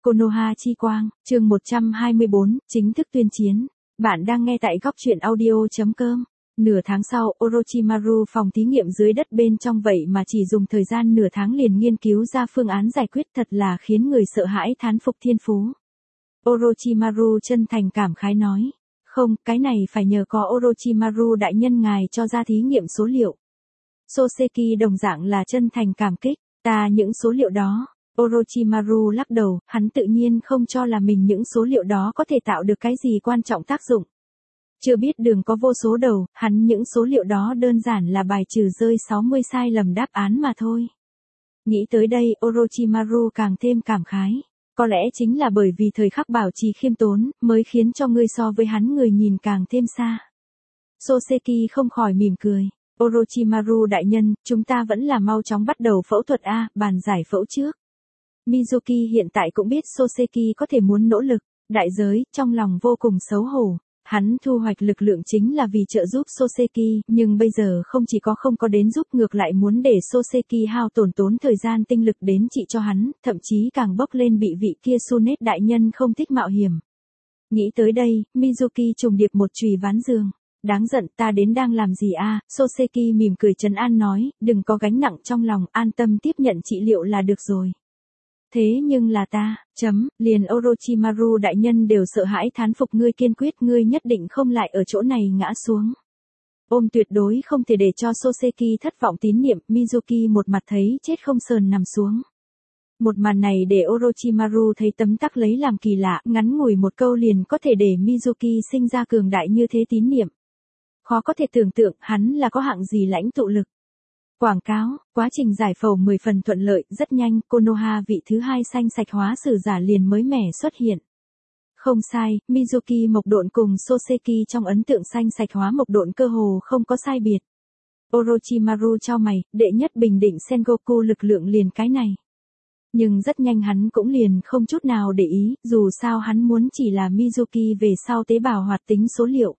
Konoha chi quang, chương 124, chính thức tuyên chiến. Bạn đang nghe tại góc truyện audio.com. Nửa tháng sau, Orochimaru phòng thí nghiệm dưới đất bên trong vậy mà chỉ dùng thời gian nửa tháng liền nghiên cứu ra phương án giải quyết, thật là khiến người sợ hãi thán phục thiên phú. Orochimaru chân thành cảm khái nói. Không, cái này phải nhờ có Orochimaru đại nhân ngài cho ra thí nghiệm số liệu. Soseki đồng dạng là chân thành cảm kích. Những số liệu đó. Orochimaru lắc đầu, hắn tự nhiên không cho là mình những số liệu đó có thể tạo được cái gì quan trọng tác dụng. Chưa biết đường có vô số đầu, hắn những số liệu đó đơn giản là bài trừ rơi 60 sai lầm đáp án mà thôi. Nghĩ tới đây, Orochimaru càng thêm cảm khái. Có lẽ chính là bởi vì thời khắc bảo trì khiêm tốn, mới khiến cho ngươi so với hắn người nhìn càng thêm xa. Soseki không khỏi mỉm cười. Orochimaru đại nhân, chúng ta vẫn là mau chóng bắt đầu phẫu thuật bàn giải phẫu trước. Mizuki hiện tại cũng biết Soseki có thể muốn nỗ lực, đại giới, trong lòng vô cùng xấu hổ. Hắn thu hoạch lực lượng chính là vì trợ giúp Soseki, nhưng bây giờ không chỉ không có đến giúp, ngược lại muốn để Soseki hao tốn thời gian tinh lực đến trị cho hắn, thậm chí càng bốc lên bị vị kia Tsunade đại nhân không thích mạo hiểm. Nghĩ tới đây, Mizuki trùng điệp một chùy ván giường. Đáng giận, ta đến đang làm gì Soseki mỉm cười trấn an nói, đừng có gánh nặng trong lòng, an tâm tiếp nhận trị liệu là được rồi. Thế nhưng là liền Orochimaru đại nhân đều sợ hãi thán phục ngươi kiên quyết, ngươi nhất định không lại ở chỗ này ngã xuống. Ôm tuyệt đối không thể để cho Soseki thất vọng tín niệm, Mizuki một mặt thấy chết không sờn nằm xuống. Một màn này để Orochimaru thấy tấm tắc lấy làm kỳ lạ, ngắn ngủi một câu liền có thể để Mizuki sinh ra cường đại như thế tín niệm. Khó có thể tưởng tượng hắn là có hạng gì lãnh tụ lực. Quảng cáo, quá trình giải phẫu 10 phần thuận lợi, rất nhanh, Konoha vị thứ 2 xanh sạch hóa sử giả liền mới mẻ xuất hiện. Không sai, Mizuki mộc độn cùng Soseki trong ấn tượng xanh sạch hóa mộc độn cơ hồ không có sai biệt. Orochimaru chau mày, đệ nhất bình định Sengoku lực lượng liền cái này. Nhưng rất nhanh hắn cũng liền không chút nào để ý, dù sao hắn muốn chỉ là Mizuki về sau tế bào hoạt tính số liệu.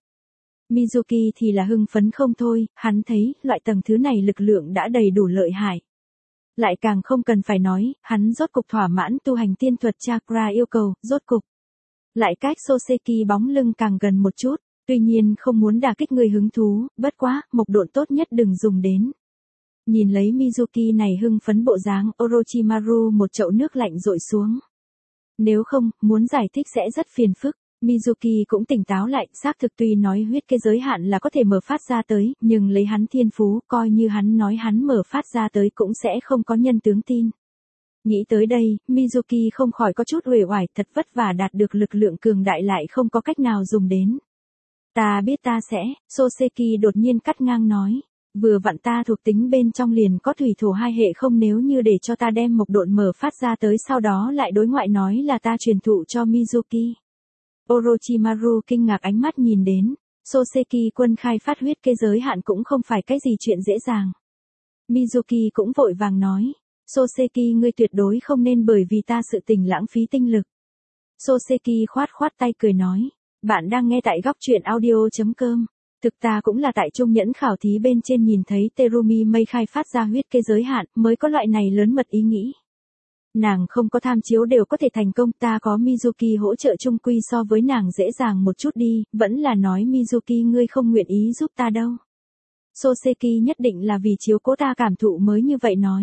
Mizuki thì là hưng phấn không thôi, hắn thấy, loại tầng thứ này lực lượng đã đầy đủ lợi hại. Lại càng không cần phải nói, hắn rốt cục thỏa mãn tu hành tiên thuật chakra yêu cầu, rốt cục. Lại cách Soseki bóng lưng càng gần một chút, tuy nhiên không muốn đả kích người hứng thú, bất quá, mộc độn tốt nhất đừng dùng đến. Nhìn lấy Mizuki này hưng phấn bộ dáng, Orochimaru một chậu nước lạnh dội xuống. Nếu không, muốn giải thích sẽ rất phiền phức. Mizuki cũng tỉnh táo lại, xác thực tuy nói huyết cái giới hạn là có thể mở phát ra tới, nhưng lấy hắn thiên phú, coi như hắn nói hắn mở phát ra tới cũng sẽ không có nhân tướng tin. Nghĩ tới đây, Mizuki không khỏi có chút uể oải, thật vất vả đạt được lực lượng cường đại lại không có cách nào dùng đến. Ta biết ta sẽ, Soseki đột nhiên cắt ngang nói. Vừa vặn ta thuộc tính bên trong liền có thủy thổ hai hệ, không nếu như để cho ta đem mộc độn mở phát ra tới sau đó lại đối ngoại nói là ta truyền thụ cho Mizuki. Orochimaru kinh ngạc ánh mắt nhìn đến, Soseki quân khai phát huyết cái giới hạn cũng không phải cái gì chuyện dễ dàng. Mizuki cũng vội vàng nói, Soseki ngươi tuyệt đối không nên bởi vì ta sự tình lãng phí tinh lực. Soseki khoát tay cười nói, bạn đang nghe tại góc truyện audio.com. Thực ta cũng là tại trung nhẫn khảo thí bên trên nhìn thấy Terumi Mei khai phát ra huyết cái giới hạn, mới có loại này lớn mật ý nghĩ. Nàng không có tham chiếu đều có thể thành công, ta có Mizuki hỗ trợ chung quy so với nàng dễ dàng một chút đi, vẫn là nói Mizuki ngươi không nguyện ý giúp ta đâu. Soseki nhất định là vì chiếu cố ta cảm thụ mới như vậy nói.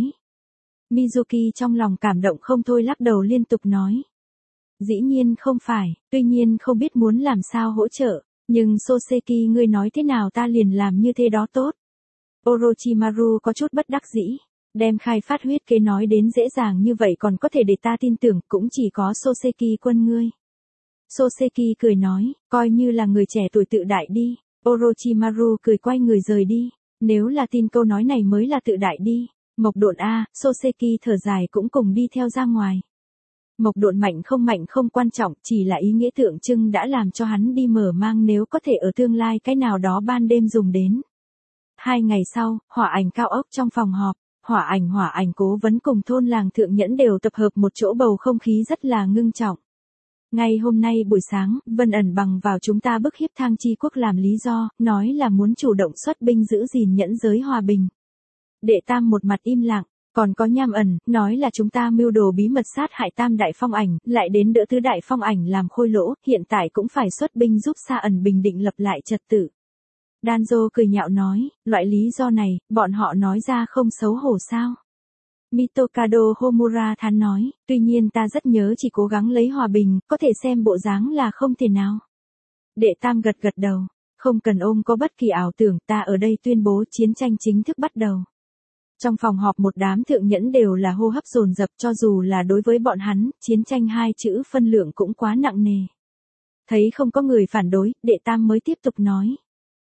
Mizuki trong lòng cảm động không thôi lắc đầu liên tục nói. Dĩ nhiên không phải, tuy nhiên không biết muốn làm sao hỗ trợ, nhưng Soseki ngươi nói thế nào ta liền làm như thế đó tốt. Orochimaru có chút bất đắc dĩ. Đem khai phát huyết kế nói đến dễ dàng như vậy còn có thể để ta tin tưởng, cũng chỉ có Soseki quân ngươi. Soseki cười nói, coi như là người trẻ tuổi tự đại đi. Orochimaru cười quay người rời đi. Nếu là tin câu nói này mới là tự đại đi. Mộc độn Soseki thở dài cũng cùng đi theo ra ngoài. Mộc độn mạnh không quan trọng, chỉ là ý nghĩa tượng trưng đã làm cho hắn đi mở mang nếu có thể ở tương lai cái nào đó ban đêm dùng đến. 2 ngày sau, hỏa ảnh cao ốc trong phòng họp. Hỏa ảnh cố vấn cùng thôn làng thượng nhẫn đều tập hợp một chỗ, bầu không khí rất là ngưng trọng. Ngay hôm nay buổi sáng, Vân ẩn bằng vào chúng ta bức hiếp Thang Chi Quốc làm lý do, nói là muốn chủ động xuất binh giữ gìn nhẫn giới hòa bình. Đệ Tam một mặt im lặng, Còn có nham ẩn, nói là chúng ta mưu đồ bí mật sát hại tam đại phong ảnh, lại đến đỡ tứ đại phong ảnh làm khôi lỗ, hiện tại cũng phải xuất binh giúp Sa ẩn bình định lập lại trật tự. Danzo cười nhạo nói, loại lý do này, bọn họ nói ra không xấu hổ sao? Mitokado Homura thán nói, tuy nhiên ta rất nhớ chỉ cố gắng lấy hòa bình, có thể xem bộ dáng là không thể nào. Đệ tam gật gật đầu, không cần ôm có bất kỳ ảo tưởng, ta ở đây tuyên bố chiến tranh chính thức bắt đầu. Trong phòng họp một đám thượng nhẫn đều là hô hấp dồn dập, cho dù là đối với bọn hắn, chiến tranh hai chữ phân lượng cũng quá nặng nề. Thấy không có người phản đối, đệ tam mới tiếp tục nói.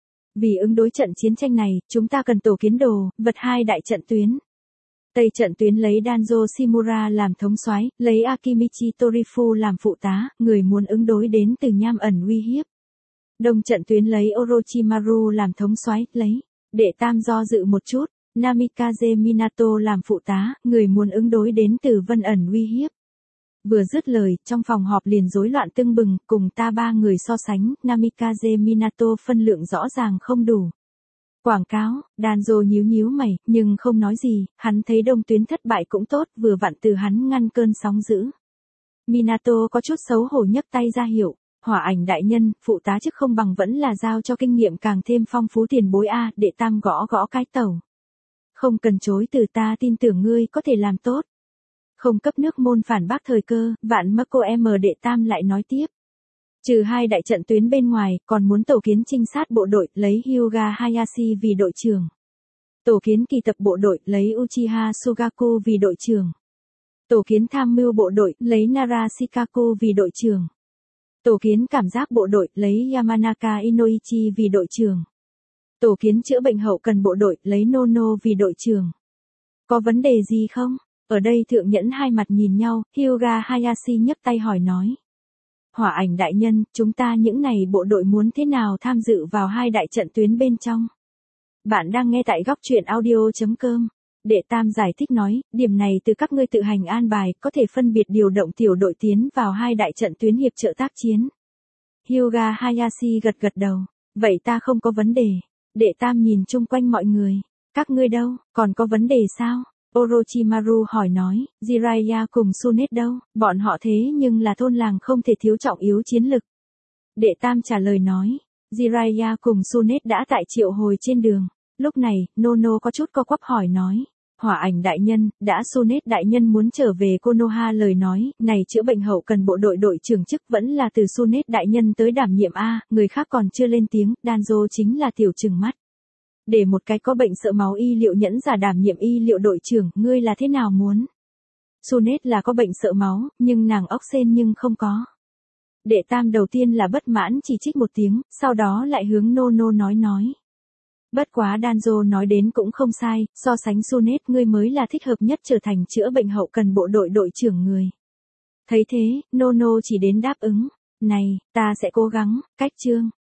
Vì ứng đối trận chiến tranh này, chúng ta cần tổ kiến đồ, vật hai đại trận tuyến. Tây trận tuyến lấy Danzo Shimura làm thống soái, lấy Akimichi Torifu làm phụ tá, người muốn ứng đối đến từ nham ẩn uy hiếp. Đông trận tuyến lấy Orochimaru làm thống soái, lấy. Đệ tam do dự một chút. Namikaze Minato làm phụ tá, người muốn ứng đối đến từ vân ẩn uy hiếp. Vừa dứt lời, trong phòng họp liền rối loạn tưng bừng, cùng ta ba người so sánh, Namikaze Minato phân lượng rõ ràng không đủ. Quảng cáo, Danzo nhíu nhíu mày, nhưng không nói gì, hắn thấy đông tuyến thất bại cũng tốt, vừa vặn từ hắn ngăn cơn sóng dữ. Minato có chút xấu hổ nhấc tay ra hiệu, Hỏa Ảnh đại nhân, phụ tá chức không bằng vẫn là giao cho kinh nghiệm càng thêm phong phú tiền bối a, đệ tam gõ gõ cái tẩu. Không cần chối từ, ta tin tưởng ngươi có thể làm tốt. Không cấp nước môn phản bác thời cơ, vạn Mako M đệ tam lại nói tiếp. Trừ hai đại trận tuyến bên ngoài, còn muốn tổ kiến trinh sát bộ đội, lấy Hyuga Hayashi vì đội trưởng. Tổ kiến kỳ tập bộ đội, lấy Uchiha Sugaku vì đội trưởng. Tổ kiến tham mưu bộ đội, lấy Nara Shikaku vì đội trưởng. Tổ kiến cảm giác bộ đội, lấy Yamanaka Inoichi vì đội trưởng. Tổ kiến chữa bệnh hậu cần bộ đội, lấy Nono vì đội trưởng. Có vấn đề gì không? Ở đây thượng nhẫn hai mặt nhìn nhau, Hyuga Hayashi nhấc tay hỏi nói. Hỏa Ảnh đại nhân, chúng ta những này bộ đội muốn thế nào tham dự vào hai đại trận tuyến bên trong? Bạn đang nghe tại góc truyện audio.com. Đệ tam giải thích nói, điểm này từ các ngươi tự hành an bài, có thể phân biệt điều động tiểu đội tiến vào hai đại trận tuyến hiệp trợ tác chiến. Hyuga Hayashi gật gật đầu. Vậy ta không có vấn đề. Đệ tam nhìn chung quanh mọi người. Các ngươi đâu, còn có vấn đề sao? Orochimaru hỏi nói, Jiraiya cùng Tsunade đâu, bọn họ thế nhưng là thôn làng không thể thiếu trọng yếu chiến lực. Đệ tam trả lời nói, Jiraiya cùng Tsunade đã tại triệu hồi trên đường. Lúc này, Nono có chút co quắp hỏi nói, Hỏa Ảnh đại nhân, đã Tsunade đại nhân muốn trở về Konoha lời nói, này chữa bệnh hậu cần bộ đội đội trưởng chức vẫn là từ Tsunade đại nhân tới đảm nhiệm a, người khác còn chưa lên tiếng, Danzo chính là tiểu trừng mắt. Để một cái có bệnh sợ máu y liệu nhẫn giả đảm nhiệm y liệu đội trưởng, ngươi là thế nào muốn? Tsunade là có bệnh sợ máu, nhưng nàng ốc sên nhưng không có. Đệ tam đầu tiên là bất mãn chỉ trích một tiếng, sau đó lại hướng Nono nói. Bất quá Danzo nói đến cũng không sai, so sánh Tsunade ngươi mới là thích hợp nhất trở thành chữa bệnh hậu cần bộ đội đội trưởng người. Thấy thế, Nono chỉ đến đáp ứng. Này, ta sẽ cố gắng, cách chương.